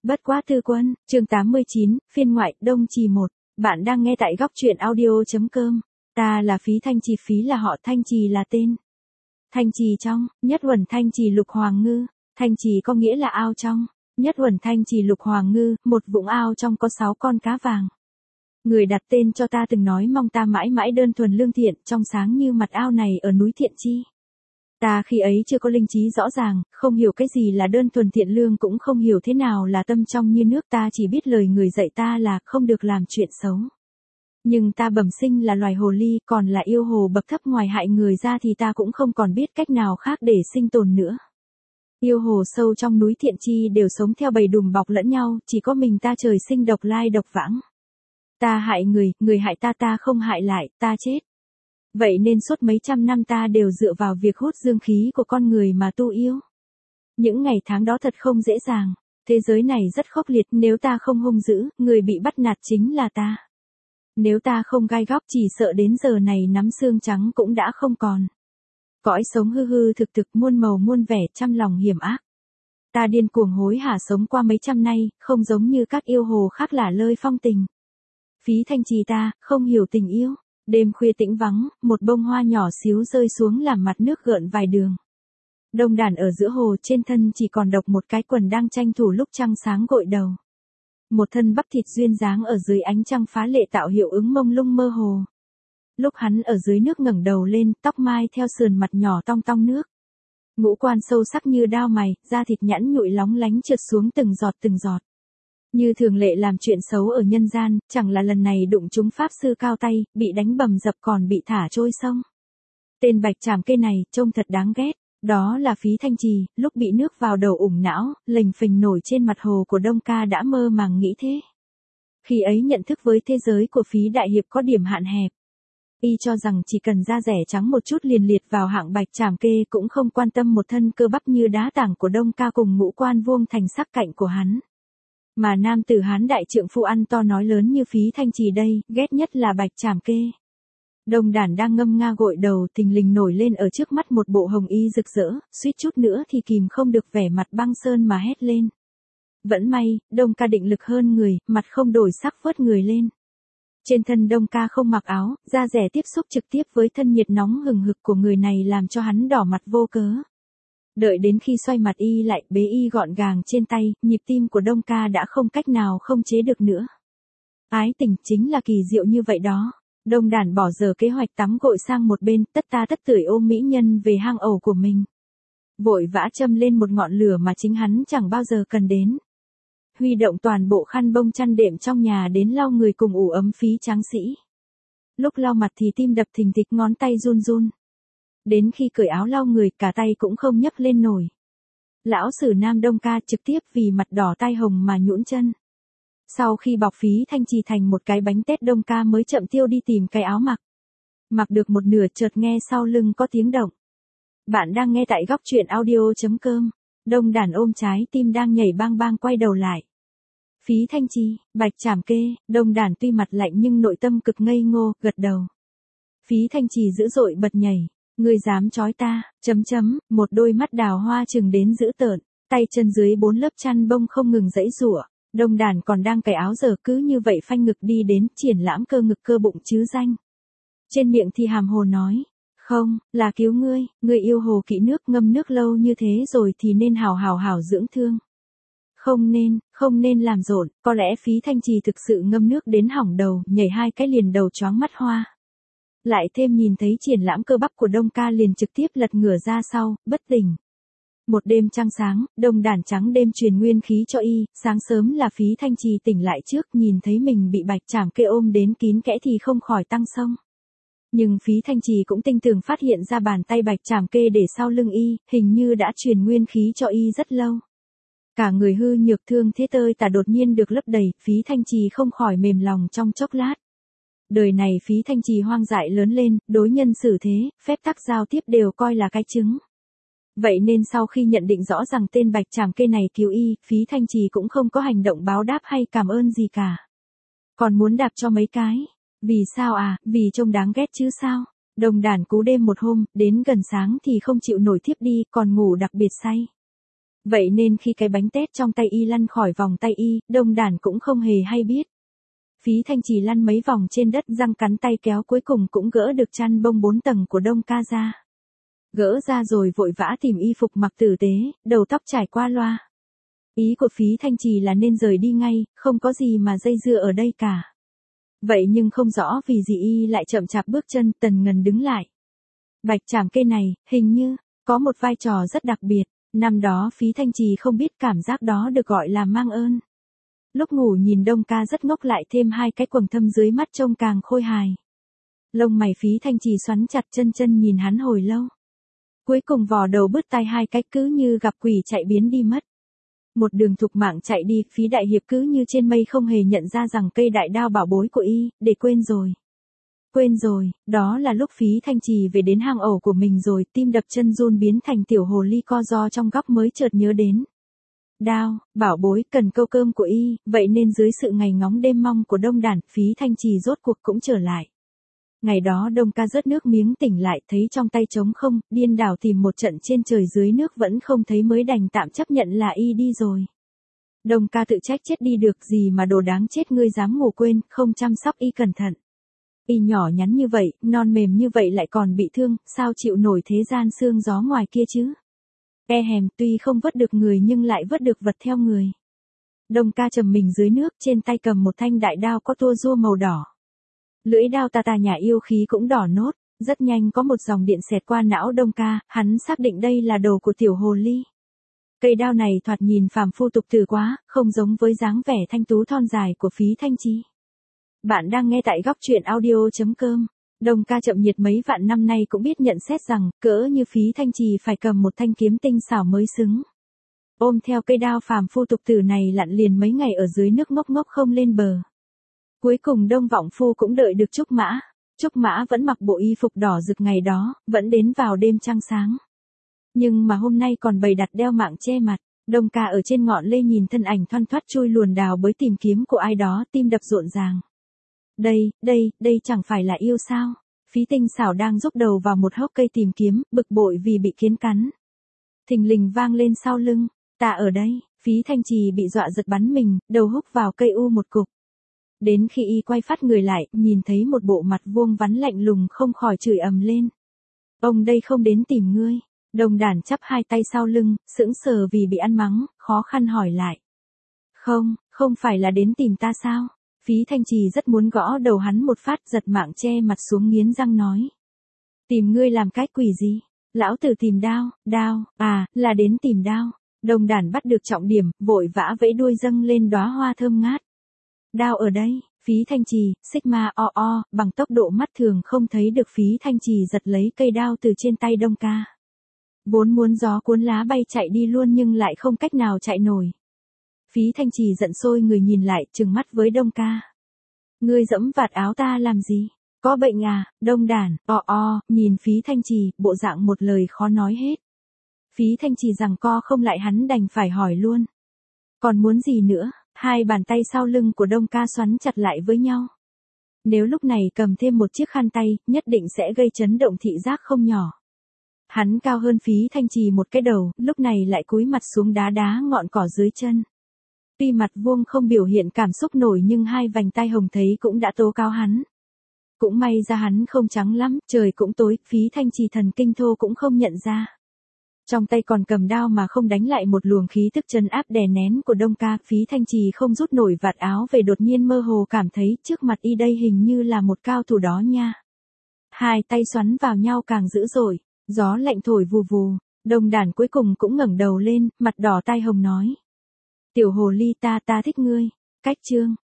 Bất quá tư quân, chương 89, phiên ngoại, Đông Trì 1. Bạn đang nghe tại góc truyện audio.com. Ta là Phí Thanh Trì, Phí là họ, Thanh Trì là tên. Thanh Trì trong, nhất uẩn Thanh Trì lục hoàng ngư. Thanh Trì có nghĩa là ao trong. Nhất uẩn Thanh Trì lục hoàng ngư, một vũng ao trong có 6 con cá vàng. Người đặt tên cho ta từng nói mong ta mãi mãi đơn thuần lương thiện, trong sáng như mặt ao này ở núi Thiện Chi. Ta khi ấy chưa có linh trí rõ ràng, không hiểu cái gì là đơn thuần thiện lương, cũng không hiểu thế nào là tâm trong như nước, ta chỉ biết lời người dạy ta là không được làm chuyện xấu. Nhưng ta bẩm sinh là loài hồ ly, còn là yêu hồ bậc thấp, ngoài hại người ra thì ta cũng không còn biết cách nào khác để sinh tồn nữa. Yêu hồ sâu trong núi Thiện Chi đều sống theo bầy đùm bọc lẫn nhau, chỉ có mình ta trời sinh độc lai độc vãng. Ta hại người, người hại ta, ta không hại lại, ta chết. Vậy nên suốt mấy trăm năm ta đều dựa vào việc hút dương khí của con người mà tu yêu. Những ngày tháng đó thật không dễ dàng. Thế giới này rất khốc liệt, nếu ta không hung dữ, người bị bắt nạt chính là ta. Nếu ta không gai góc, chỉ sợ đến giờ này nắm xương trắng cũng đã không còn. Cõi sống hư hư thực thực, muôn màu muôn vẻ, trăm lòng hiểm ác. Ta điên cuồng hối hả sống qua mấy trăm nay, không giống như các yêu hồ khác lả lơi phong tình. Phí Thanh Trì ta, không hiểu tình yêu. Đêm khuya tĩnh vắng, một bông hoa nhỏ xíu rơi xuống làm mặt nước gợn vài đường. Đông đàn ở giữa hồ, trên thân chỉ còn độc một cái quần đang tranh thủ lúc trăng sáng gội đầu. Một thân bắp thịt duyên dáng ở dưới ánh trăng phá lệ tạo hiệu ứng mông lung mơ hồ. Lúc hắn ở dưới nước ngẩng đầu lên, tóc mai theo sườn mặt nhỏ tong tong nước. Ngũ quan sâu sắc như đao mày, da thịt nhẵn nhụi lóng lánh trượt xuống từng giọt từng giọt. Như thường lệ làm chuyện xấu ở nhân gian, chẳng là lần này đụng trúng pháp sư cao tay, bị đánh bầm dập còn bị thả trôi sông. Tên bạch trảm kê này, trông thật đáng ghét. Đó là Phí Thanh Trì, lúc bị nước vào đầu ủng não, lềnh phềnh nổi trên mặt hồ của Đông Ca đã mơ màng nghĩ thế. Khi ấy nhận thức với thế giới của Phí Đại Hiệp có điểm hạn hẹp. Y cho rằng chỉ cần da rẻ trắng một chút liền liệt vào hạng bạch trảm kê, cũng không quan tâm một thân cơ bắp như đá tảng của Đông Ca cùng ngũ quan vuông thành sắc cạnh của hắn. Mà nam tử Hán đại trượng phu ăn to nói lớn như Phí Thanh Trì đây, ghét nhất là bạch trảm kê. Đông đản đang ngâm nga gội đầu, thình lình nổi lên ở trước mắt một bộ hồng y rực rỡ, suýt chút nữa thì kìm không được vẻ mặt băng sơn mà hét lên. Vẫn may, Đông Ca định lực hơn người, mặt không đổi sắc phớt người lên. Trên thân Đông Ca không mặc áo, da rẻ tiếp xúc trực tiếp với thân nhiệt nóng hừng hực của người này làm cho hắn đỏ mặt vô cớ. Đợi đến khi xoay mặt y lại, bế y gọn gàng trên tay, nhịp tim của Đông Ca đã không cách nào không chế được nữa. Ái tình chính là kỳ diệu như vậy đó. Đông đản bỏ giờ kế hoạch tắm gội sang một bên, tất tưởi ôm mỹ nhân về hang ổ của mình. Vội vã châm lên một ngọn lửa mà chính hắn chẳng bao giờ cần đến. Huy động toàn bộ khăn bông chăn đệm trong nhà đến lau người cùng ủ ấm Phí tráng sĩ. Lúc lau mặt thì tim đập thình thịch, ngón tay run run. Đến khi cởi áo lau người, cả tay cũng không nhấc lên nổi. Lão sử nam Đông Ca trực tiếp vì mặt đỏ tai hồng mà nhũn chân. Sau khi bọc Phí Thanh Trì thành một cái bánh tét, Đông Ca mới chậm tiêu đi tìm cái áo mặc. Mặc được một nửa chợt nghe sau lưng có tiếng động. Bạn đang nghe tại góc truyện audio.com. Đông đản ôm trái tim đang nhảy bang bang quay đầu lại. Phí Thanh Trì, bạch trảm kê. Đông đản tuy mặt lạnh nhưng nội tâm cực ngây ngô, gật đầu. Phí Thanh Trì dữ dội bật nhảy. Ngươi dám trói ta, một đôi mắt đào hoa trừng đến dữ tợn, tay chân dưới 4 lớp chăn bông không ngừng giãy giụa. Đông đản còn đang cởi áo giờ cứ như vậy phanh ngực đi đến, triển lãm cơ ngực cơ bụng chứ danh. Trên miệng thì hàm hồ nói, không, là cứu ngươi yêu hồ kỵ nước, ngâm nước lâu như thế rồi thì nên hảo dưỡng thương. Không nên làm rộn, có lẽ Phí Thanh Trì thực sự ngâm nước đến hỏng đầu, nhảy 2 cái liền đầu choáng mắt hoa. Lại thêm nhìn thấy triển lãm cơ bắp của Đông Ca liền trực tiếp lật ngửa ra sau, bất tỉnh. Một đêm trăng sáng, Đông đản trắng đêm truyền nguyên khí cho y, sáng sớm là Phí Thanh Trì tỉnh lại trước, nhìn thấy mình bị bạch trảm kê ôm đến kín kẽ thì không khỏi tăng xông. Nhưng Phí Thanh Trì cũng tinh tường phát hiện ra bàn tay bạch trảm kê để sau lưng y, hình như đã truyền nguyên khí cho y rất lâu. Cả người hư nhược thương thế tơi tả đột nhiên được lấp đầy, Phí Thanh Trì không khỏi mềm lòng trong chốc lát. Đời này Phí Thanh Trì hoang dại lớn lên, đối nhân xử thế, phép tắc giao tiếp đều coi là cái chứng. Vậy nên sau khi nhận định rõ rằng tên bạch trảm kê này cứu y, Phí Thanh Trì cũng không có hành động báo đáp hay cảm ơn gì cả. Còn muốn đạp cho mấy cái. Vì sao à, vì trông đáng ghét chứ sao. Đông đản cú đêm một hôm, đến gần sáng thì không chịu nổi thiếp đi, còn ngủ đặc biệt say. Vậy nên khi cái bánh tét trong tay y lăn khỏi vòng tay y, Đông Đản cũng không hề hay biết. Phí Thanh Trì lăn mấy vòng trên đất răng cắn tay kéo cuối cùng cũng gỡ được chăn bông 4 tầng của Đông ca ra. Gỡ ra rồi vội vã tìm y phục mặc tử tế, đầu tóc trải qua loa. Ý của Phí Thanh Trì là nên rời đi ngay, không có gì mà dây dưa ở đây cả. Vậy nhưng không rõ vì gì y lại chậm chạp bước chân. Tần Ngần đứng lại. Bạch Trảm Kê này, hình như, có một vai trò rất đặc biệt. Năm đó Phí Thanh Trì không biết cảm giác đó được gọi là mang ơn. Lúc ngủ nhìn Đông ca rất ngốc lại thêm hai cái quầng thâm dưới mắt trông càng khôi hài. Lông mày Phí Thanh Trì xoắn chặt chân nhìn hắn hồi lâu. Cuối cùng vò đầu bứt tai hai cái cứ như gặp quỷ chạy biến đi mất. Một đường thục mạng chạy đi, Phí đại hiệp cứ như trên mây không hề nhận ra rằng cây đại đao bảo bối của y, để quên rồi. Quên rồi, đó là lúc Phí Thanh Trì về đến hang ổ của mình rồi, tim đập chân run biến thành tiểu hồ ly co ro trong góc mới chợt nhớ đến. Đao, bảo bối, cần câu cơm của y, vậy nên dưới sự ngày ngóng đêm mong của Đông Đản, Phí Thanh Trì rốt cuộc cũng trở lại. Ngày đó Đông ca rớt nước miếng tỉnh lại thấy trong tay trống không, điên đảo tìm một trận trên trời dưới nước vẫn không thấy mới đành tạm chấp nhận là y đi rồi. Đông ca tự trách chết đi được gì mà đồ đáng chết ngươi dám ngủ quên, không chăm sóc y cẩn thận. Y nhỏ nhắn như vậy, non mềm như vậy lại còn bị thương, sao chịu nổi thế gian sương gió ngoài kia chứ? E hèm tuy không vớt được người nhưng lại vớt được vật theo người. Đông ca trầm mình dưới nước trên tay cầm một thanh đại đao có tua rua màu đỏ. Lưỡi đao tà tà nhà yêu khí cũng đỏ nốt, rất nhanh có một dòng điện xẹt qua não Đông ca, hắn xác định đây là đồ của tiểu hồ ly. Cây đao này thoạt nhìn phàm phu tục tử quá, không giống với dáng vẻ thanh tú thon dài của Phí Thanh Trì. Bạn đang nghe tại góc truyện audio.com. Đông ca chậm nhiệt mấy vạn năm nay cũng biết nhận xét rằng, cỡ như Phí Thanh Trì phải cầm một thanh kiếm tinh xảo mới xứng. Ôm theo cây đao phàm phu tục tử này lặn liền mấy ngày ở dưới nước ngốc ngốc không lên bờ. Cuối cùng Đông Vọng Phu cũng đợi được Trúc Mã. Trúc Mã vẫn mặc bộ y phục đỏ rực ngày đó, vẫn đến vào đêm trăng sáng. Nhưng mà hôm nay còn bày đặt đeo mạng che mặt. Đông ca ở trên ngọn lê nhìn thân ảnh thoăn thoắt chui luồn đào bới tìm kiếm của ai đó, tim đập rộn ràng. Đây chẳng phải là yêu sao? Phí Tinh xảo đang rúc đầu vào một hốc cây tìm kiếm, bực bội vì bị kiến cắn. Thình lình vang lên sau lưng, ta ở đây. Phí Thanh Trì bị dọa giật bắn mình, đầu húc vào cây u một cục. Đến khi y quay phát người lại, nhìn thấy một bộ mặt vuông vắn lạnh lùng không khỏi chửi ầm lên. Ông đây không đến tìm ngươi. Đông Đản chắp hai tay sau lưng, sững sờ vì bị ăn mắng, khó khăn hỏi lại. Không phải là đến tìm ta sao? Phí Thanh Trì rất muốn gõ đầu hắn một phát, giật mạng che mặt xuống nghiến răng nói. Tìm ngươi làm cái quỷ gì? Lão tử tìm đao, là đến tìm đao. Đông Đản bắt được trọng điểm, vội vã vẫy đuôi dâng lên đóa hoa thơm ngát. Đao ở đây. Phí Thanh Trì, Sigma bằng tốc độ mắt thường không thấy được Phí Thanh Trì giật lấy cây đao từ trên tay Đông ca. Vốn muốn gió cuốn lá bay chạy đi luôn nhưng lại không cách nào chạy nổi. Phí Thanh Trì giận sôi người nhìn lại, trừng mắt với Đông ca. Ngươi dẫm vạt áo ta làm gì? Có bệnh à? Đông Đản, nhìn Phí Thanh Trì, bộ dạng một lời khó nói hết. Phí Thanh Trì giằng co không lại hắn đành phải hỏi luôn. Còn muốn gì nữa? Hai bàn tay sau lưng của Đông ca xoắn chặt lại với nhau. Nếu lúc này cầm thêm một chiếc khăn tay, nhất định sẽ gây chấn động thị giác không nhỏ. Hắn cao hơn Phí Thanh Trì một cái đầu, lúc này lại cúi mặt xuống đá ngọn cỏ dưới chân. Tuy mặt vuông không biểu hiện cảm xúc nổi nhưng hai vành tai hồng thấy cũng đã tố cáo hắn. Cũng may ra hắn không trắng lắm, trời cũng tối, Phí Thanh Trì thần kinh thô cũng không nhận ra. Trong tay còn cầm đao mà không đánh lại một luồng khí tức trấn áp đè nén của Đông ca, Phí Thanh Trì không rút nổi vạt áo về đột nhiên mơ hồ cảm thấy trước mặt y đây hình như là một cao thủ đó nha. Hai tay xoắn vào nhau càng dữ dội, gió lạnh thổi vù vù, Đông Đản cuối cùng cũng ngẩng đầu lên, mặt đỏ tai hồng nói. Tiểu hồ ly ta thích ngươi. Cách chương.